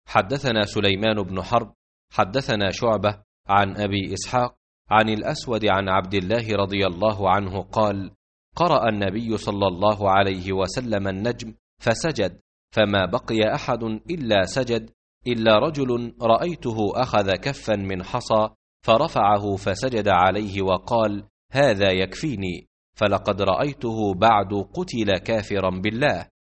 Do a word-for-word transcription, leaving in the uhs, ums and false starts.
حدثنا سليمان بن حرب حدثنا شعبة عن أبي إسحاق عن الأسود عن عبد الله رضي الله عنه قال: قرأ النبي صلى الله عليه وسلم النجم فسجد، فما بقي أحد إلا سجد، إلا رجل رأيته أخذ كفا من حصى فرفعه فسجد عليه وقال: هذا يكفيني، فلقد رأيته بعد قتل كافرا بالله.